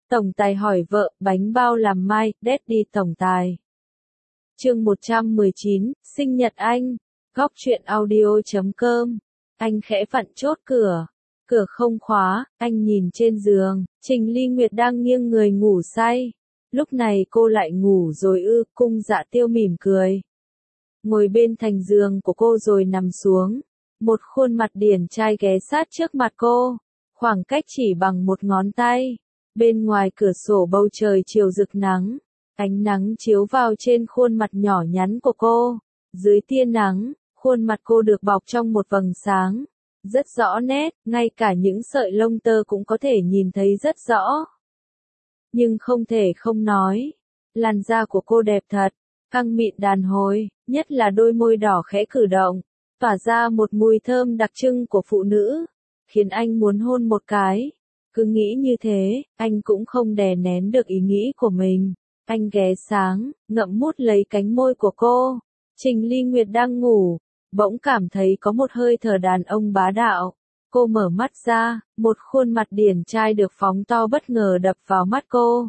Tổng tài hỏi vợ, bánh bao làm mai, Daddy tổng tài. Chương 119, sinh nhật anh. Góc truyện audio.com. Anh khẽ vặn chốt cửa. Cửa không khóa, anh nhìn trên giường, Trình Ly Nguyệt đang nghiêng người ngủ say. Lúc này cô lại ngủ rồi ư? Cung Dạ Tiêu mỉm cười. Ngồi bên thành giường của cô rồi nằm xuống. Một khuôn mặt điển trai ghé sát trước mặt cô. Khoảng cách chỉ bằng một ngón tay. Bên ngoài cửa sổ bầu trời chiều rực nắng. Ánh nắng chiếu vào trên khuôn mặt nhỏ nhắn của cô. Dưới tia nắng, khuôn mặt cô được bọc trong một vầng sáng. Rất rõ nét, ngay cả những sợi lông tơ cũng có thể nhìn thấy rất rõ. Nhưng không thể không nói. Làn da của cô đẹp thật, căng mịn đàn hồi, nhất là đôi môi đỏ khẽ cử động, tỏa ra một mùi thơm đặc trưng của phụ nữ, khiến anh muốn hôn một cái. Cứ nghĩ như thế, anh cũng không đè nén được ý nghĩ của mình. Anh ghé sáng, ngậm mút lấy cánh môi của cô. Trình Ly Nguyệt đang ngủ, bỗng cảm thấy có một hơi thở đàn ông bá đạo. Cô mở mắt ra, một khuôn mặt điển trai được phóng to bất ngờ đập vào mắt cô.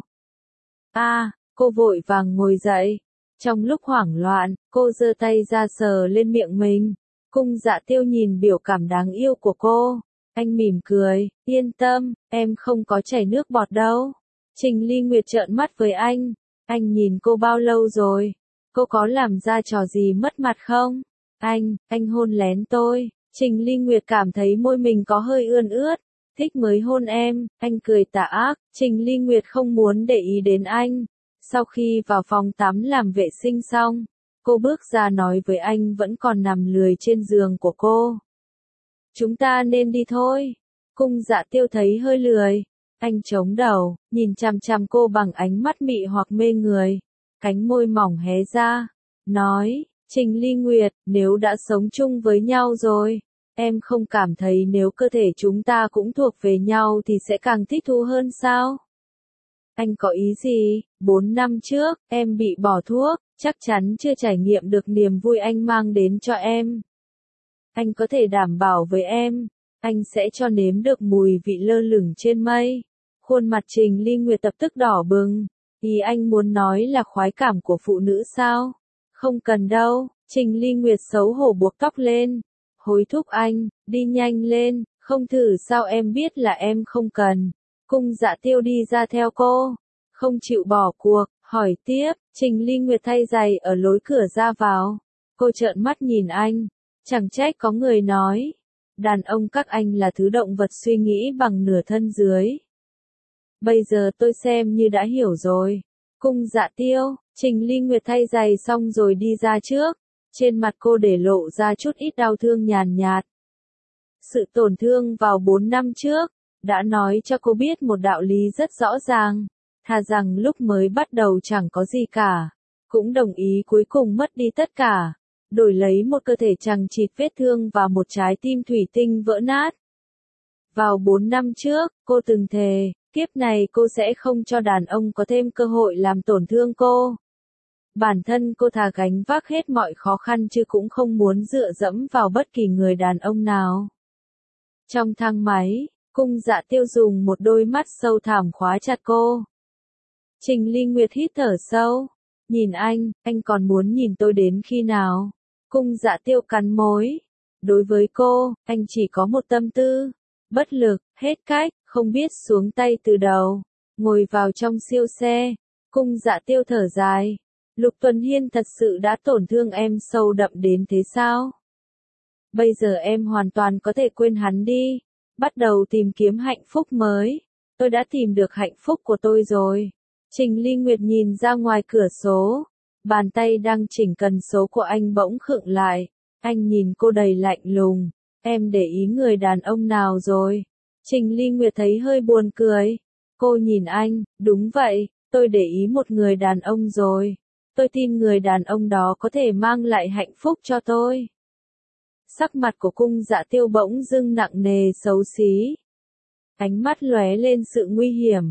Cô vội vàng ngồi dậy. Trong lúc hoảng loạn, cô giơ tay ra sờ lên miệng mình. Cung Dạ Tiêu nhìn biểu cảm đáng yêu của cô. Anh mỉm cười, yên tâm, em không có chảy nước bọt đâu. Trình Ly Nguyệt trợn mắt với anh nhìn cô bao lâu rồi? Cô có làm ra trò gì mất mặt không? Anh hôn lén tôi. Trình Ly Nguyệt cảm thấy môi mình có hơi ươn ướt. Thích mới hôn em, anh cười tà ác. Trình Ly Nguyệt không muốn để ý đến anh. Sau khi vào phòng tắm làm vệ sinh xong, cô bước ra nói với anh vẫn còn nằm lười trên giường của cô. Chúng ta nên đi thôi. Cung Dạ Tiêu thấy hơi lười. Anh chống đầu, nhìn chằm chằm cô bằng ánh mắt mị hoặc mê người. Cánh môi mỏng hé ra. Nói, Trình Ly Nguyệt, nếu đã sống chung với nhau rồi, em không cảm thấy nếu cơ thể chúng ta cũng thuộc về nhau thì sẽ càng thích thú hơn sao? Anh có ý gì? 4 năm trước, em bị bỏ thuốc, chắc chắn chưa trải nghiệm được niềm vui anh mang đến cho em. Anh có thể đảm bảo với em, anh sẽ cho nếm được mùi vị lơ lửng trên mây. Khuôn mặt Trình Ly Nguyệt lập tức đỏ bừng. Ý anh muốn nói là khoái cảm của phụ nữ sao? Không cần đâu. Trình Ly Nguyệt xấu hổ buộc tóc lên. Hối thúc anh, đi nhanh lên, không thử sao em biết là em không cần. Cung Dạ Tiêu đi ra theo cô. Không chịu bỏ cuộc, hỏi tiếp. Trình Ly Nguyệt thay giày ở lối cửa ra vào. Cô trợn mắt nhìn anh. Chẳng trách có người nói, đàn ông các anh là thứ động vật suy nghĩ bằng nửa thân dưới. Bây giờ tôi xem như đã hiểu rồi. Cung Dạ Tiêu. Trình Ly Nguyệt thay giày xong rồi đi ra trước. Trên mặt cô để lộ ra chút ít đau thương nhàn nhạt. Sự tổn thương vào 4 năm trước đã nói cho cô biết một đạo lý rất rõ ràng. Thà rằng lúc mới bắt đầu chẳng có gì cả, cũng đồng ý cuối cùng mất đi tất cả, đổi lấy một cơ thể chằng chịt vết thương và một trái tim thủy tinh vỡ nát. Vào 4 năm trước, cô từng thề, kiếp này cô sẽ không cho đàn ông có thêm cơ hội làm tổn thương cô. Bản thân cô thà gánh vác hết mọi khó khăn chứ cũng không muốn dựa dẫm vào bất kỳ người đàn ông nào. Trong thang máy, Cung Dạ Tiêu dùng một đôi mắt sâu thẳm khóa chặt cô. Trình Ly Nguyệt hít thở sâu. Nhìn anh còn muốn nhìn tôi đến khi nào? Cung Dạ Tiêu cắn môi. Đối với cô, anh chỉ có một tâm tư. Bất lực, hết cách, không biết xuống tay từ đầu. Ngồi vào trong siêu xe. Cung Dạ Tiêu thở dài. Lục Tuần Hiên thật sự đã tổn thương em sâu đậm đến thế sao? Bây giờ em hoàn toàn có thể quên hắn đi. Bắt đầu tìm kiếm hạnh phúc mới. Tôi đã tìm được hạnh phúc của tôi rồi. Trình Ly Nguyệt nhìn ra ngoài cửa sổ. Bàn tay đang chỉnh cần số của anh bỗng khựng lại. Anh nhìn cô đầy lạnh lùng. Em để ý người đàn ông nào rồi? Trình Ly Nguyệt thấy hơi buồn cười. Cô nhìn anh, đúng vậy, tôi để ý một người đàn ông rồi. Tôi tin người đàn ông đó có thể mang lại hạnh phúc cho tôi. Sắc mặt của Cung Dạ Tiêu bỗng dưng nặng nề xấu xí. Ánh mắt lóe lên sự nguy hiểm.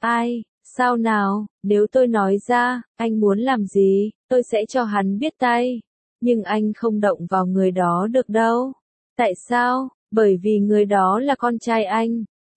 Sao nào, nếu tôi nói ra, anh muốn làm gì, tôi sẽ cho hắn biết tay. Nhưng anh không động vào người đó được đâu. Tại sao? Bởi vì người đó là con trai anh.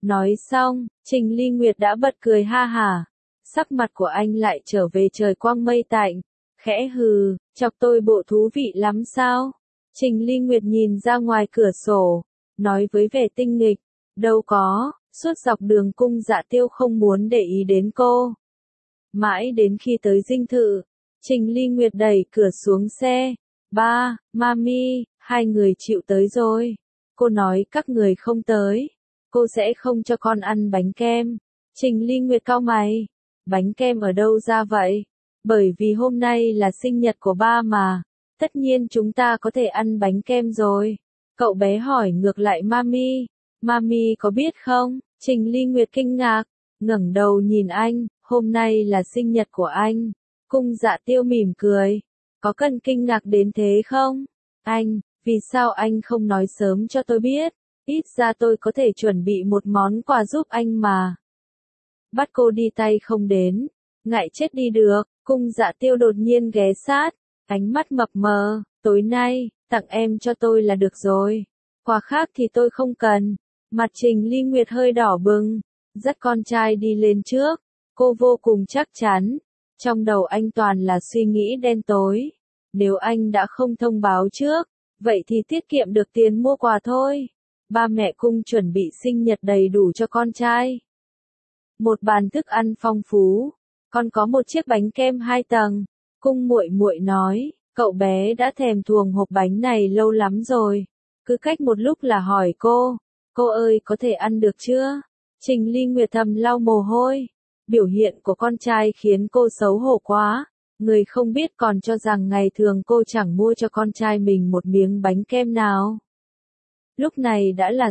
Nói xong, Trình Ly Nguyệt đã bật cười ha hả. Sắc mặt của anh lại trở về trời quang mây tạnh. Khẽ hừ, chọc tôi bộ thú vị lắm sao? Trình Ly Nguyệt nhìn ra ngoài cửa sổ, nói với vẻ tinh nghịch, đâu có, suốt dọc đường Cung Dạ Tiêu không muốn để ý đến cô. Mãi đến khi tới dinh thự, Trình Ly Nguyệt đẩy cửa xuống xe. Ba, Mami, hai người chịu tới rồi. Cô nói các người không tới, cô sẽ không cho con ăn bánh kem. Trình Ly Nguyệt cau mày, bánh kem ở đâu ra vậy? Bởi vì hôm nay là sinh nhật của ba mà, tất nhiên chúng ta có thể ăn bánh kem rồi. Cậu bé hỏi ngược lại Mami, Mami có biết không? Trình Ly Nguyệt kinh ngạc, ngẩng đầu nhìn anh, hôm nay là sinh nhật của anh. Cung Dạ Tiêu mỉm cười, có cần kinh ngạc đến thế không? Anh, vì sao anh không nói sớm cho tôi biết? Ít ra tôi có thể chuẩn bị một món quà giúp anh mà. Bắt cô đi tay không đến, ngại chết đi được. Cung Dạ Tiêu đột nhiên ghé sát, ánh mắt mập mờ, tối nay, tặng em cho tôi là được rồi. Quà khác thì tôi không cần. Mặt Trình Ly Nguyệt hơi đỏ bừng, dắt con trai đi lên trước. Cô vô cùng chắc chắn. Trong đầu anh toàn là suy nghĩ đen tối. Nếu anh đã không thông báo trước, vậy thì tiết kiệm được tiền mua quà thôi. Ba mẹ Cung chuẩn bị sinh nhật đầy đủ cho con trai. Một bàn thức ăn phong phú, còn có một chiếc bánh kem 2 tầng. Cung muội muội nói, cậu bé đã thèm thuồng hộp bánh này lâu lắm rồi. Cứ cách một lúc là hỏi cô ơi có thể ăn được chưa? Trình Ly Nguyệt thầm lau mồ hôi. Biểu hiện của con trai khiến cô xấu hổ quá. Người không biết còn cho rằng ngày thường cô chẳng mua cho con trai mình một miếng bánh kem nào. Lúc này đã là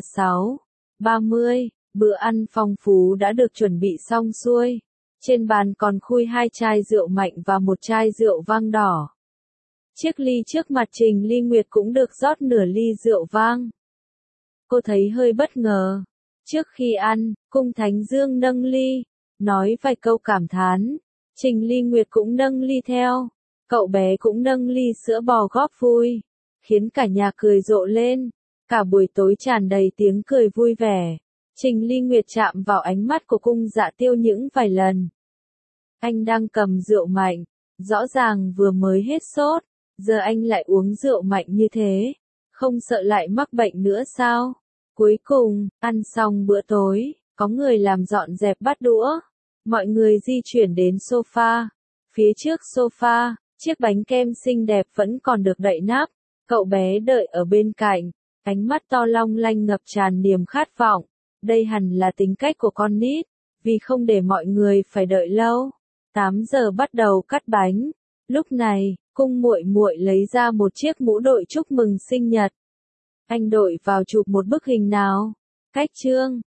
6:30, bữa ăn phong phú đã được chuẩn bị xong xuôi. Trên bàn còn khui 2 chai rượu mạnh và 1 chai rượu vang đỏ. Chiếc ly trước mặt Trình Ly Nguyệt cũng được rót nửa ly rượu vang. Cô thấy hơi bất ngờ. Trước khi ăn, Cung Thánh Dương nâng ly, nói vài câu cảm thán. Trình Ly Nguyệt cũng nâng ly theo. Cậu bé cũng nâng ly sữa bò góp vui, khiến cả nhà cười rộ lên. Cả buổi tối tràn đầy tiếng cười vui vẻ. Trình Ly Nguyệt chạm vào ánh mắt của Cung Dạ Tiêu những vài lần. Anh đang cầm rượu mạnh, rõ ràng vừa mới hết sốt, giờ anh lại uống rượu mạnh như thế, không sợ lại mắc bệnh nữa sao? Cuối cùng, ăn xong bữa tối, có người làm dọn dẹp bát đũa. Mọi người di chuyển đến sofa. Phía trước sofa, chiếc bánh kem xinh đẹp vẫn còn được đậy nắp. Cậu bé đợi ở bên cạnh, ánh mắt to long lanh ngập tràn niềm khát vọng. Đây hẳn là tính cách của con nít, vì không để mọi người phải đợi lâu. 8 giờ bắt đầu cắt bánh. Lúc này, Cung muội muội lấy ra một chiếc mũ đội chúc mừng sinh nhật. Anh đội vào chụp một bức hình nào? Cách trương,